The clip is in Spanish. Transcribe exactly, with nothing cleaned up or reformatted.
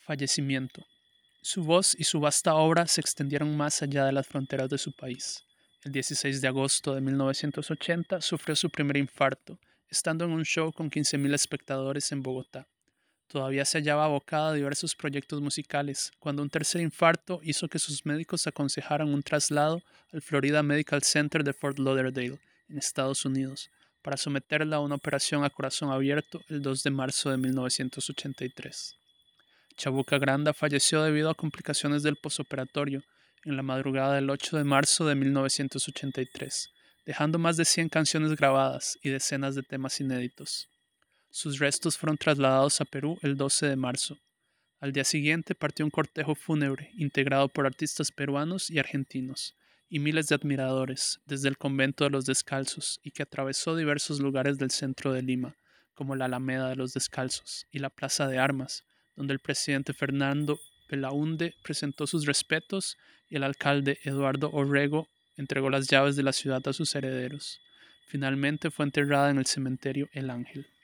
Fallecimiento. Su voz y su vasta obra se extendieron más allá de las fronteras de su país. El dieciséis de agosto de mil novecientos ochenta sufrió su primer infarto, estando en un show con quince mil espectadores en Bogotá. Todavía se hallaba abocada a diversos proyectos musicales, cuando un tercer infarto hizo que sus médicos aconsejaran un traslado al Florida Medical Center de Fort Lauderdale, en Estados Unidos, para someterla a una operación a corazón abierto el dos de marzo de mil novecientos ochenta y tres. Chabuca Granda falleció debido a complicaciones del posoperatorio en la madrugada del ocho de marzo de mil novecientos ochenta y tres, dejando más de cien canciones grabadas y decenas de temas inéditos. Sus restos fueron trasladados a Perú el doce de marzo. Al día siguiente partió un cortejo fúnebre integrado por artistas peruanos y argentinos y miles de admiradores desde el convento de los Descalzos y que atravesó diversos lugares del centro de Lima, como la Alameda de los Descalzos y la Plaza de Armas, donde el presidente Fernando Belaúnde presentó sus respetos y el alcalde Eduardo Orrego entregó las llaves de la ciudad a sus herederos. Finalmente fue enterrada en el cementerio El Ángel.